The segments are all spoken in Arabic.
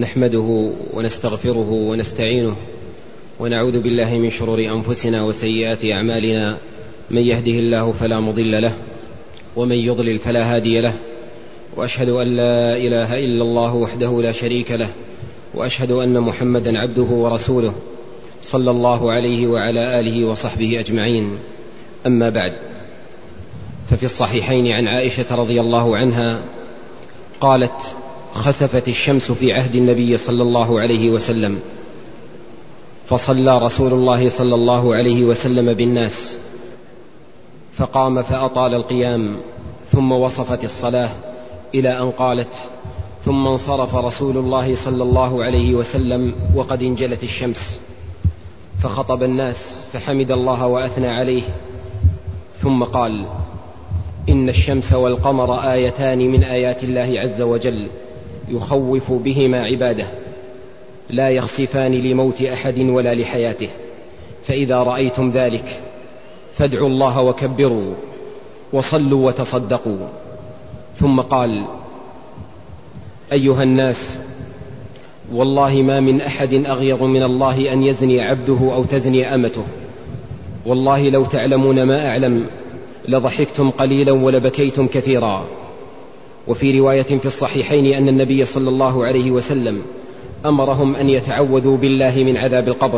نحمده ونستغفره ونستعينه ونعوذ بالله من شرور أنفسنا وسيئات أعمالنا. من يهده الله فلا مضل له ومن يضلل فلا هادي له، وأشهد أن لا إله إلا الله وحده لا شريك له، وأشهد أن محمدا عبده ورسوله صلى الله عليه وعلى آله وصحبه أجمعين. أما بعد، ففي الصحيحين عن عائشة رضي الله عنها قالت: خسفت الشمس في عهد النبي صلى الله عليه وسلم، فصلى رسول الله صلى الله عليه وسلم بالناس، فقام فأطال القيام، ثم وصفت الصلاة إلى أن قالت: ثم انصرف رسول الله صلى الله عليه وسلم وقد انجلت الشمس، فخطب الناس فحمد الله وأثنى عليه، ثم قال: إن الشمس والقمر آيتان من آيات الله عز وجل يخوف بهما عباده، لا يخسفان لموت أحد ولا لحياته، فإذا رأيتم ذلك فادعوا الله وكبروا وصلوا وتصدقوا. ثم قال: أيها الناس، والله ما من أحد أغيظ من الله أن يزني عبده أو تزني أمته، والله لو تعلمون ما أعلم لضحكتم قليلا ولبكيتم كثيرا. وفي رواية في الصحيحين أن النبي صلى الله عليه وسلم أمرهم أن يتعوذوا بالله من عذاب القبر.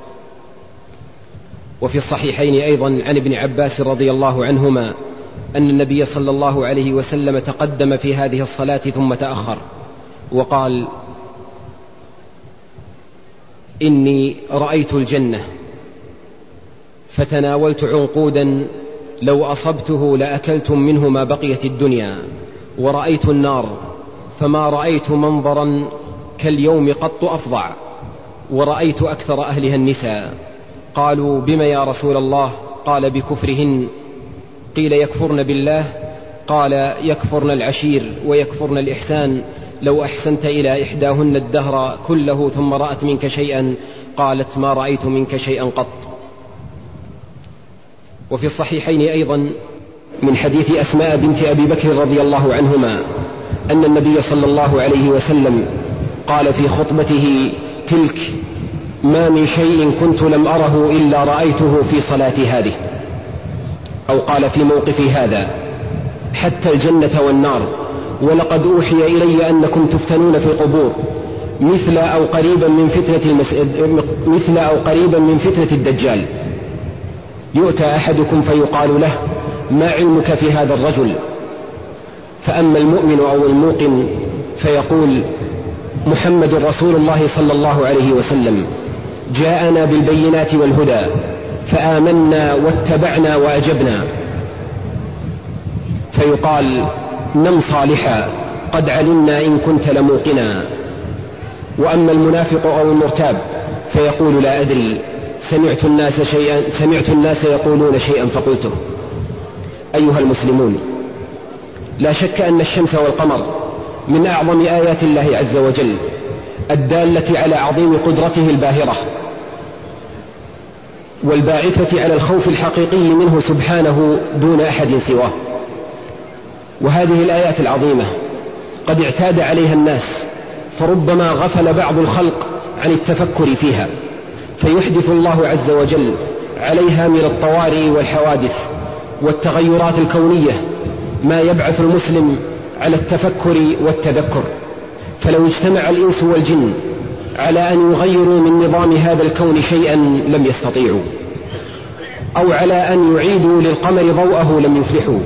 وفي الصحيحين أيضا عن ابن عباس رضي الله عنهما أن النبي صلى الله عليه وسلم تقدم في هذه الصلاة ثم تأخر وقال: إني رأيت الجنة فتناولت عنقودا لو أصبته لأكلتم منه ما بقيت الدنيا، ورأيت النار فما رأيت منظرا كاليوم قط أفظع، ورأيت أكثر أهلها النساء. قالوا: بما يا رسول الله؟ قال: بكفرهن. قيل: يكفرن بالله؟ قال: يكفرن العشير ويكفرن الإحسان. لو أحسنت إلى إحداهن الدهر كله ثم رأت منك شيئا قالت: ما رأيت منك شيئا قط. وفي الصحيحين أيضا من حديث أسماء بنت أبي بكر رضي الله عنهما أن النبي صلى الله عليه وسلم قال في خطبته تلك: ما من شيء كنت لم أره إلا رأيته في صلاتي هذه، أو قال في موقفي هذا: حتى الجنة والنار، ولقد أوحي إلي أنكم تفتنون في القبور مثل أو قريبا من فتنة الدجال. يؤتى أحدكم فيقال له: ما علمك في هذا الرجل؟ فأما المؤمن أو الموقن فيقول: محمد رسول الله صلى الله عليه وسلم، جاءنا بالبينات والهدى فآمنا واتبعنا وأجبنا. فيقال: نم صالحا قد علمنا إن كنت لموقنا. وأما المنافق أو المرتاب فيقول: لا أدري، سمعت الناس يقولون شيئا فقلته. أيها المسلمون، لا شك أن الشمس والقمر من أعظم آيات الله عز وجل الدالة على عظيم قدرته الباهرة والباعثة على الخوف الحقيقي منه سبحانه دون أحد سواه. وهذه الآيات العظيمة قد اعتاد عليها الناس، فربما غفل بعض الخلق عن التفكر فيها، فيحدث الله عز وجل عليها من الطوارئ والحوادث والتغيرات الكونية ما يبعث المسلم على التفكر والتذكر. فلو اجتمع الإنس والجن على أن يغيروا من نظام هذا الكون شيئا لم يستطيعوا، أو على أن يعيدوا للقمر ضوءه لم يفلحوا.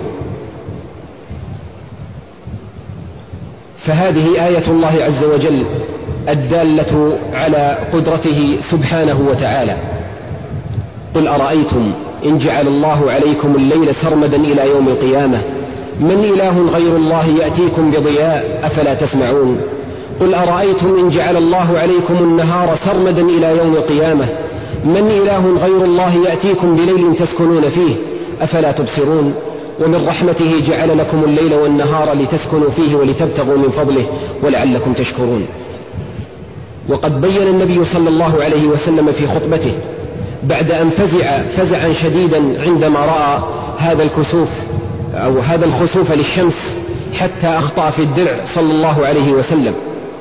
فهذه آية الله عز وجل الدالة على قدرته سبحانه وتعالى. قل أرأيتم إن جعل الله عليكم الليل سرمدا إلى يوم القيامة من إله غير الله يأتيكم بضياء أفلا تسمعون. قل أرأيتم إن جعل الله عليكم النهار سرمدا إلى يوم القيامة من إله غير الله يأتيكم بليل تسكنون فيه أفلا تبصرون. ومن رحمته جعل لكم الليل والنهار لتسكنوا فيه ولتبتغوا من فضله ولعلكم تشكرون. وقد بين النبي صلى الله عليه وسلم في خطبته بعد أن فزع فزعا شديدا عندما رأى هذا الكسوف أو هذا الخسوف للشمس حتى أخطأ في الدرع صلى الله عليه وسلم،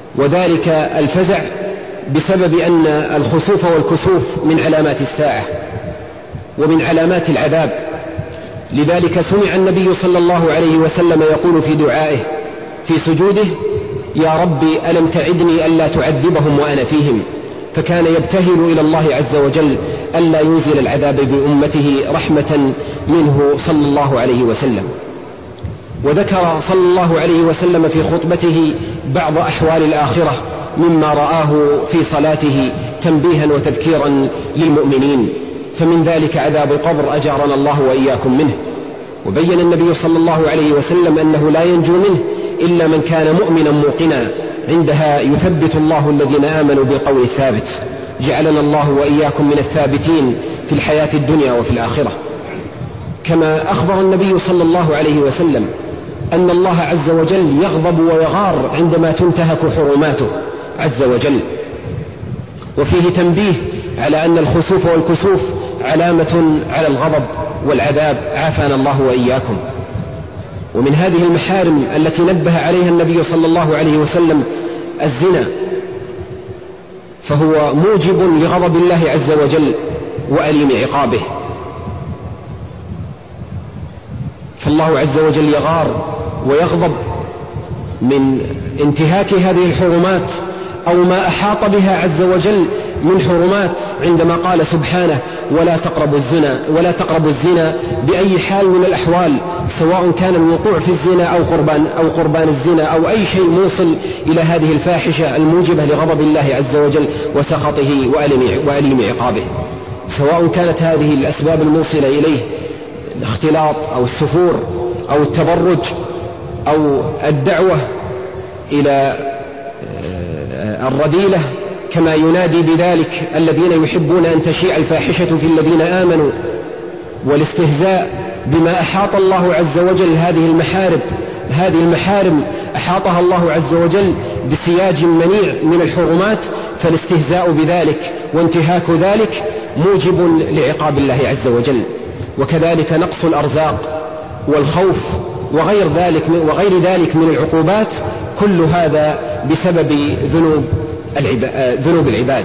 وذلك الفزع بسبب أن الخسوف والكسوف من علامات الساعة ومن علامات العذاب. لذلك سمع النبي صلى الله عليه وسلم يقول في دعائه في سجوده: يا ربي ألم تعدني ألا تعذبهم وأنا فيهم، فكان يبتهل إلى الله عز وجل ألا ينزل العذاب بأمته رحمة منه صلى الله عليه وسلم. وذكر صلى الله عليه وسلم في خطبته بعض أحوال الآخرة مما رآه في صلاته تنبيها وتذكيرا للمؤمنين، فمن ذلك عذاب القبر أجارنا الله وإياكم منه. وبين النبي صلى الله عليه وسلم أنه لا ينجو منه إلا من كان مؤمنا موقنا، عندها يثبت الله الذين آمنوا بالقول الثابت. جعلنا الله وإياكم من الثابتين في الحياة الدنيا وفي الآخرة. كما أخبر النبي صلى الله عليه وسلم أن الله عز وجل يغضب ويغار عندما تنتهك حرماته عز وجل. وفيه تنبيه على أن الخسوف والكسوف علامة على الغضب والعذاب، عافانا الله وإياكم. ومن هذه المحارم التي نبه عليها النبي صلى الله عليه وسلم الزنا، فهو موجب لغضب الله عز وجل وأليم عقابه. فالله عز وجل يغار ويغضب من انتهاك هذه الحرمات أو ما أحاط بها عز وجل من حرمات، عندما قال سبحانه: ولا تقربوا الزنا بأي حال من الأحوال، سواء كان الوقوع في الزنا أو قربان الزنا أو أي شيء موصل إلى هذه الفاحشة الموجبة لغضب الله عز وجل وسخطه وأليم عقابه، سواء كانت هذه الأسباب الموصلة إليه الاختلاط أو السفور أو التبرج أو الدعوة إلى الرذيلة، كما ينادي بذلك الذين يحبون أن تشيع الفاحشة في الذين آمنوا، والاستهزاء بما أحاط الله عز وجل. هذه المحارم أحاطها الله عز وجل بسياج منيع من الحرمات، فالاستهزاء بذلك وانتهاك ذلك موجب لعقاب الله عز وجل. وكذلك نقص الأرزاق والخوف وغير ذلك من العقوبات، كل هذا بسبب ذنوب العباد.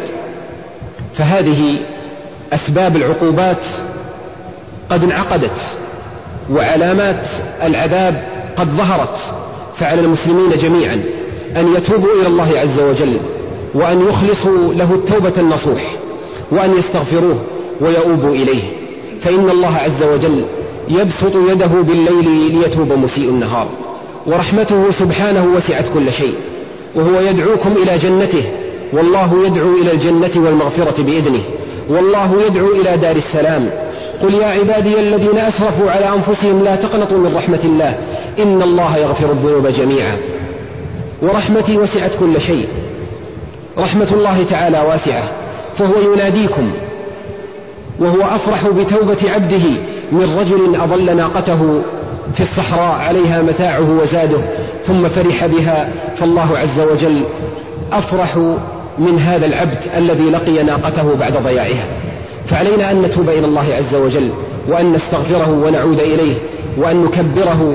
فهذه أسباب العقوبات قد انعقدت، وعلامات العذاب قد ظهرت، فعلى المسلمين جميعا أن يتوبوا إلى الله عز وجل، وأن يخلصوا له التوبة النصوح، وأن يستغفروه ويؤوبوا إليه، فإن الله عز وجل يبسط يده بالليل ليتوب مسيء النهار، ورحمته سبحانه وسعت كل شيء، وهو يدعوكم إلى جنته، والله يدعو إلى الجنة والمغفرة بإذنه، والله يدعو إلى دار السلام. قل يا عبادي الذين أسرفوا على أنفسهم لا تقنطوا من رحمة الله إن الله يغفر الذنوب جميعا ورحمتي وسعت كل شيء. رحمة الله تعالى واسعة، فهو يناديكم، وهو أفرح بتوبة عبده من رجل أضل ناقته في الصحراء عليها متاعه وزاده ثم فرح بها، فالله عز وجل أفرح من هذا العبد الذي لقي ناقته بعد ضياعها. فعلينا أن نتوب إلى الله عز وجل، وأن نستغفره ونعود إليه، وأن نكبره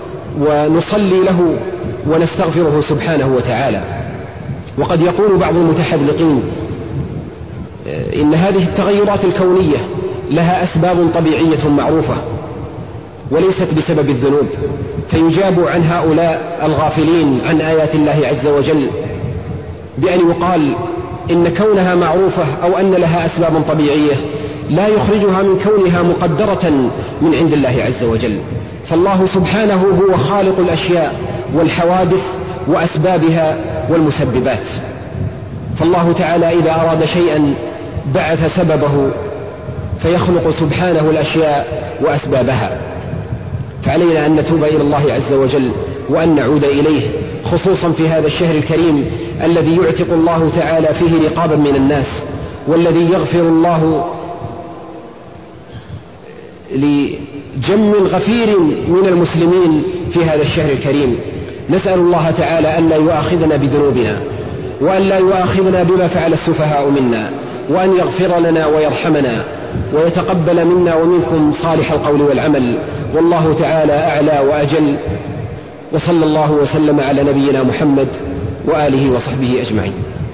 ونصلي له ونستغفره سبحانه وتعالى. وقد يقول بعض المتحذلقين إن هذه التغيرات الكونية لها أسباب طبيعية معروفة وليست بسبب الذنوب، فيجاب عن هؤلاء الغافلين عن آيات الله عز وجل بأن يقال إن كونها معروفة أو أن لها أسباب طبيعية لا يخرجها من كونها مقدرة من عند الله عز وجل. فالله سبحانه هو خالق الأشياء والحوادث وأسبابها والمسببات، فالله تعالى إذا أراد شيئا بعث سببه، فيخلق سبحانه الأشياء وأسبابها. فعلينا أن نتوب إلى الله عز وجل وأن نعود إليه، خصوصا في هذا الشهر الكريم الذي يعتق الله تعالى فيه رقابا من الناس، والذي يغفر الله لجم غفير من المسلمين في هذا الشهر الكريم. نسأل الله تعالى أن لا يؤاخذنا بذنوبنا، وأن لا يؤاخذنا بما فعل السفهاء منا، وأن يغفر لنا ويرحمنا ويتقبل منا ومنكم صالح القول والعمل، والله تعالى أعلى وأجل. وصلى الله وسلم على نبينا محمد وآله وصحبه أجمعين.